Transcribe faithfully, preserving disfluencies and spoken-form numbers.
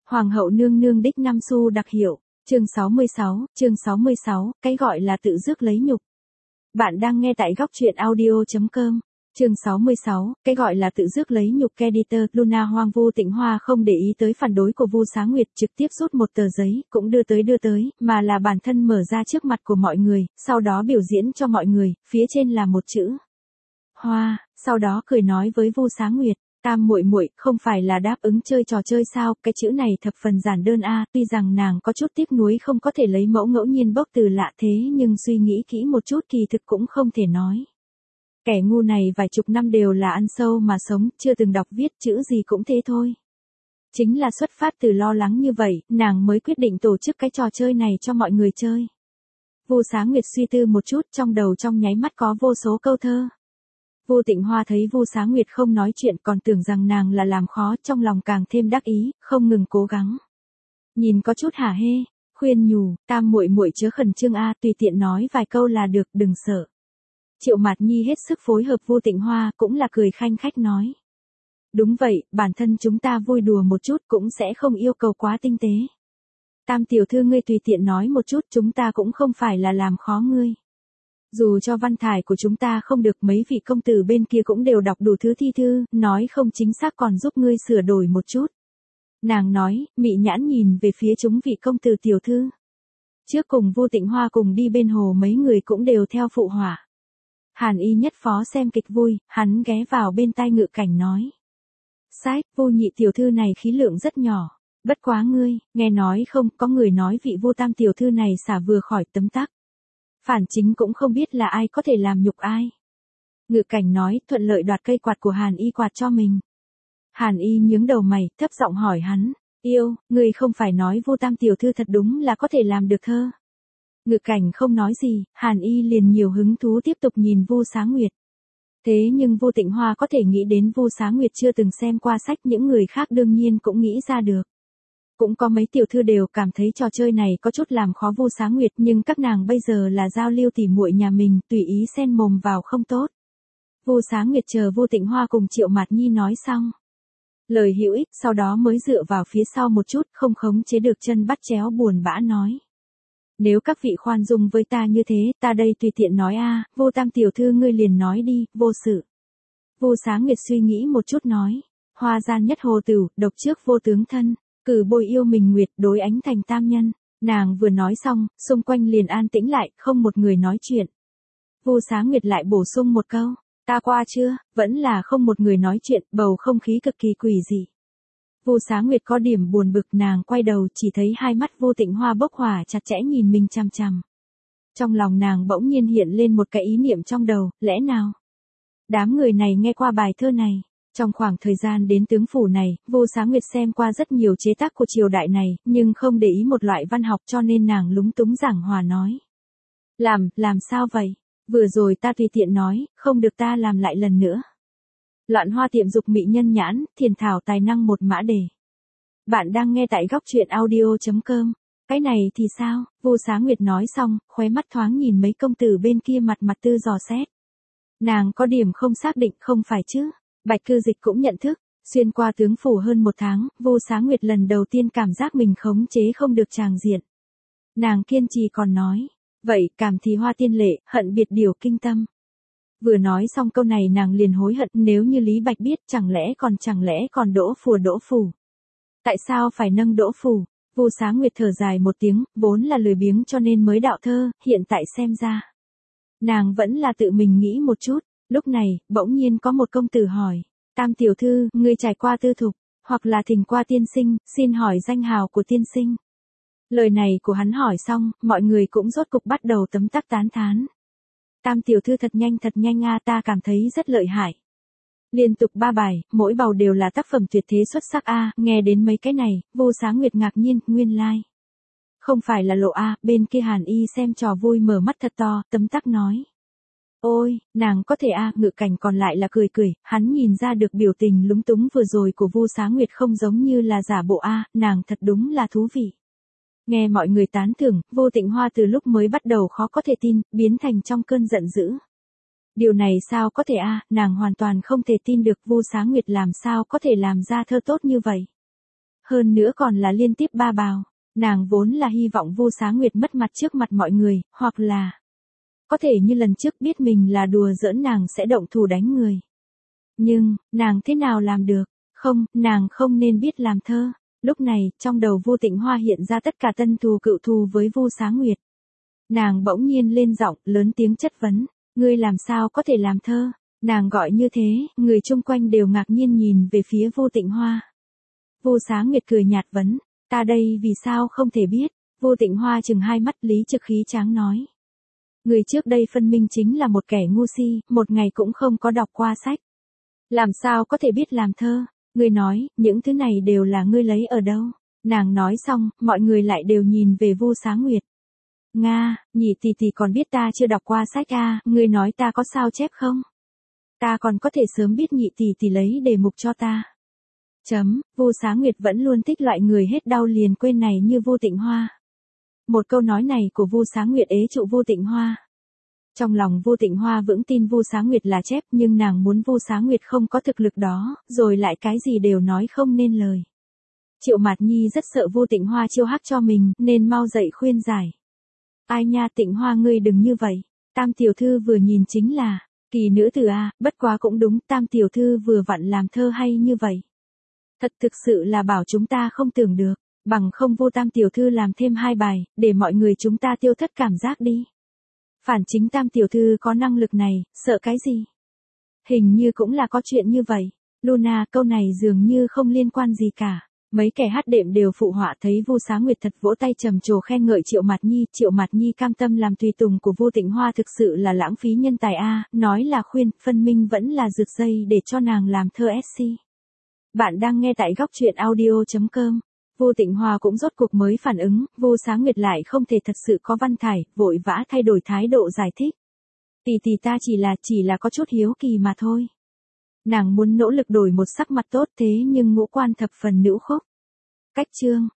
Hoàng hậu nương nương đích năm xu đặc hiệu, chương sáu mươi sáu, chương sáu mươi sáu, cái gọi là tự rước lấy nhục. Bạn đang nghe tại góc truyện audio.com. Chương sáu mươi sáu, cái gọi là tự rước lấy nhục. Editor Luna Hoang. Vu Tịnh Hoa không để ý tới phản đối của Vu Xá Nguyệt, trực tiếp rút một tờ giấy, cũng đưa tới đưa tới, mà là bản thân mở ra trước mặt của mọi người, sau đó biểu diễn cho mọi người, phía trên là một chữ Hoa, sau đó cười nói với Vu Xá Nguyệt, Tam muội muội, không phải là đáp ứng chơi trò chơi sao? Cái chữ này thập phần giản đơn a. Tuy rằng nàng có chút tiếc nuối không có thể lấy mẫu ngẫu nhiên bốc từ lạ thế, nhưng suy nghĩ kỹ một chút kỳ thực cũng không thể nói. Kẻ ngu này vài chục năm đều là ăn sâu mà sống, chưa từng đọc viết chữ gì cũng thế thôi. Chính là xuất phát từ lo lắng như vậy, nàng mới quyết định tổ chức cái trò chơi này cho mọi người chơi. Vu Xá Nguyệt suy tư một chút, trong đầu trong nháy mắt có vô số câu thơ. Vu Tịnh Hoa thấy Vu Xá Nguyệt không nói chuyện, còn tưởng rằng nàng là làm khó, trong lòng càng thêm đắc ý, không ngừng cố gắng. Nhìn có chút hả hê, khuyên nhủ, Tam muội muội chớ khẩn trương a, tùy tiện nói vài câu là được, đừng sợ. Triệu Mạt Nhi hết sức phối hợp Vu Tịnh Hoa, cũng là cười khanh khách nói. Đúng vậy, bản thân chúng ta vui đùa một chút cũng sẽ không yêu cầu quá tinh tế. Tam tiểu thư ngươi tùy tiện nói một chút, chúng ta cũng không phải là làm khó ngươi. Dù cho văn thải của chúng ta không được, mấy vị công tử bên kia cũng đều đọc đủ thứ thi thư, nói không chính xác còn giúp ngươi sửa đổi một chút. Nàng nói, mị nhãn nhìn về phía chúng vị công tử tiểu thư. Trước cùng Vu Tịnh Hoa cùng đi bên hồ, mấy người cũng đều theo phụ họa. Hàn Y nhất phó xem kịch vui, hắn ghé vào bên tai Ngự Cảnh nói. Sách, Vu nhị tiểu thư này khí lượng rất nhỏ. Bất quá ngươi, nghe nói không, có người nói vị Vu tam tiểu thư này xả vừa khỏi tấm tắc. Phản chính cũng không biết là ai có thể làm nhục ai. Ngự Cảnh nói, thuận lợi đoạt cây quạt của Hàn Y quạt cho mình. Hàn Y nhướng đầu mày, thấp giọng hỏi hắn, yêu, ngươi không phải nói Vu tam tiểu thư thật đúng là có thể làm được thơ. Ngự Cảnh không nói gì, Hàn Y liền nhiều hứng thú tiếp tục nhìn Vu Xá Nguyệt. Thế nhưng Vu Tịnh Hoa có thể nghĩ đến Vu Xá Nguyệt chưa từng xem qua sách, những người khác đương nhiên cũng nghĩ ra được. Cũng có mấy tiểu thư đều cảm thấy trò chơi này có chút làm khó Vu Xá Nguyệt, nhưng các nàng bây giờ là giao lưu tỉ muội nhà mình, tùy ý xen mồm vào không tốt. Vu Xá Nguyệt chờ Vu Tịnh Hoa cùng Triệu Mạt Nhi nói xong lời hữu ích, sau đó mới dựa vào phía sau một chút, không khống chế được chân bắt chéo buồn bã nói. Nếu các vị khoan dung với ta như thế, ta đây tùy tiện nói a, Vu tam tiểu thư ngươi liền nói đi, vô sự. Vu Xá Nguyệt suy nghĩ một chút nói, hoa gian nhất hồ tửu, độc trước vô tướng thân. Cử bồi yêu mình nguyệt, đối ánh thành tam nhân. Nàng vừa nói xong, xung quanh liền an tĩnh lại, không một người nói chuyện. Vu Xá Nguyệt lại bổ sung một câu, ta qua chưa, vẫn là không một người nói chuyện, bầu không khí cực kỳ quỷ dị. Vu Xá Nguyệt có điểm buồn bực, nàng quay đầu chỉ thấy hai mắt Vu Tịnh Hoa bốc hỏa chặt chẽ nhìn mình chằm chằm. Trong lòng nàng bỗng nhiên hiện lên một cái ý niệm trong đầu, lẽ nào đám người này nghe qua bài thơ này? Trong khoảng thời gian đến tướng phủ này, Vu Xá Nguyệt xem qua rất nhiều chế tác của triều đại này, nhưng không để ý một loại văn học, cho nên nàng lúng túng giảng hòa nói. Làm, làm sao vậy? Vừa rồi ta tùy tiện nói, không được ta làm lại lần nữa. Loạn hoa tiệm dục mỹ nhân nhãn, thiền thảo tài năng một mã đề. Bạn đang nghe tại góc truyện audio.com. Cái này thì sao? Vu Xá Nguyệt nói xong, khóe mắt thoáng nhìn mấy công tử bên kia mặt mặt tư dò xét. Nàng có điểm không xác định, không phải chứ? Bạch Cư Dịch cũng nhận thức, xuyên qua tướng phủ hơn một tháng, Vu Xá Nguyệt lần đầu tiên cảm giác mình khống chế không được tràng diện. Nàng kiên trì còn nói, vậy cảm thì hoa tiên lệ, hận biệt điều kinh tâm. Vừa nói xong câu này nàng liền hối hận, nếu như Lý Bạch biết, chẳng lẽ còn chẳng lẽ còn đỗ phùa đỗ phủ. Tại sao phải nâng đỗ phủ? Vu Xá Nguyệt thở dài một tiếng, vốn là lười biếng cho nên mới đạo thơ, hiện tại xem ra. Nàng vẫn là tự mình nghĩ một chút. Lúc này, bỗng nhiên có một công tử hỏi, Tam tiểu thư, ngươi trải qua tư thục, hoặc là thỉnh qua tiên sinh, xin hỏi danh hào của tiên sinh. Lời này của hắn hỏi xong, mọi người cũng rốt cục bắt đầu tấm tắc tán thán. Tam tiểu thư thật nhanh thật nhanh a, ta cảm thấy rất lợi hại. Liên tục ba bài, mỗi bầu đều là tác phẩm tuyệt thế xuất sắc a, nghe đến mấy cái này, Vu Xá Nguyệt ngạc nhiên, nguyên lai. Like. Không phải là lộ a, bên kia Hàn Y xem trò vui mở mắt thật to, tấm tắc nói. Ôi, nàng có thể a, à, Ngự Cảnh còn lại là cười cười, hắn nhìn ra được biểu tình lúng túng vừa rồi của Vu Xá Nguyệt không giống như là giả bộ a, à, nàng thật đúng là thú vị. Nghe mọi người tán thưởng, Vu Tịnh Hoa từ lúc mới bắt đầu khó có thể tin, biến thành trong cơn giận dữ. Điều này sao có thể a, à, nàng hoàn toàn không thể tin được Vu Xá Nguyệt làm sao có thể làm ra thơ tốt như vậy. hơn nữa còn là liên tiếp ba bào. Nàng vốn là hy vọng Vu Xá Nguyệt mất mặt trước mặt mọi người, hoặc là có thể như lần trước biết mình là đùa giỡn nàng sẽ động thủ đánh người. Nhưng, nàng thế nào làm được? Không, nàng không nên biết làm thơ. Lúc này, trong đầu Vu Tịnh Hoa hiện ra tất cả tân thù cựu thù với Vu Xá Nguyệt. Nàng bỗng nhiên lên giọng, lớn tiếng chất vấn, ngươi làm sao có thể làm thơ? Nàng gọi như thế, người chung quanh đều ngạc nhiên nhìn về phía Vu Tịnh Hoa. Vu Xá Nguyệt cười nhạt vấn, ta đây vì sao không thể biết? Vu Tịnh Hoa chừng hai mắt lý trực khí tráng nói. Người trước đây phân minh chính là một kẻ ngu si, một ngày cũng không có đọc qua sách. Làm sao có thể biết làm thơ? Ngươi nói, những thứ này đều là ngươi lấy ở đâu? Nàng nói xong, mọi người lại đều nhìn về Vu Xá Nguyệt. Nga, nhị tỷ tỷ còn biết ta chưa đọc qua sách à, ngươi nói ta có sao chép không? Ta còn có thể sớm biết nhị tỷ tỷ lấy đề mục cho ta. Chấm, Vu Xá Nguyệt vẫn luôn thích loại người hết đau liền quên này như Vu Tịnh Hoa. Một câu nói này của Vu Xá Nguyệt ế trụ Vu Tịnh Hoa. Trong lòng Vu Tịnh Hoa vững tin Vu Xá Nguyệt là chép, nhưng nàng muốn Vu Xá Nguyệt không có thực lực đó, rồi lại cái gì đều nói không nên lời. Triệu Mạt Nhi rất sợ Vu Tịnh Hoa chiêu hắc cho mình, nên mau dậy khuyên giải. Ai nha Tịnh Hoa ngươi đừng như vậy, Tam tiểu thư vừa nhìn chính là kỳ nữ tử a, bất quá cũng đúng, Tam tiểu thư vừa vặn làm thơ hay như vậy. Thật thực sự là bảo chúng ta không tưởng được, bằng không Vu Tam tiểu thư làm thêm hai bài, để mọi người chúng ta tiêu thất cảm giác đi. Phản chính Tam tiểu thư có năng lực này, sợ cái gì? Hình như cũng là có chuyện như vậy. Luna, câu này dường như không liên quan gì cả. Mấy kẻ hát đệm đều phụ họa thấy Vu Xá Nguyệt thật vỗ tay trầm trồ khen ngợi Triệu Mạt Nhi, Triệu Mạt Nhi cam tâm làm tùy tùng của Vu Tịnh Hoa thực sự là lãng phí nhân tài a, nói là khuyên, phân minh vẫn là rượt dây để cho nàng làm thơ ét xê. Bạn đang nghe tại góc truyện audio chấm com. Vu Tịnh Hoa cũng rốt cuộc mới phản ứng, Vu Xá Nguyệt lại không thể thật sự có văn thải, vội vã thay đổi thái độ giải thích. Tỷ tỷ ta chỉ là, chỉ là có chút hiếu kỳ mà thôi. Nàng muốn nỗ lực đổi một sắc mặt tốt thế nhưng ngũ quan thập phần nữ khúc. Cách chương.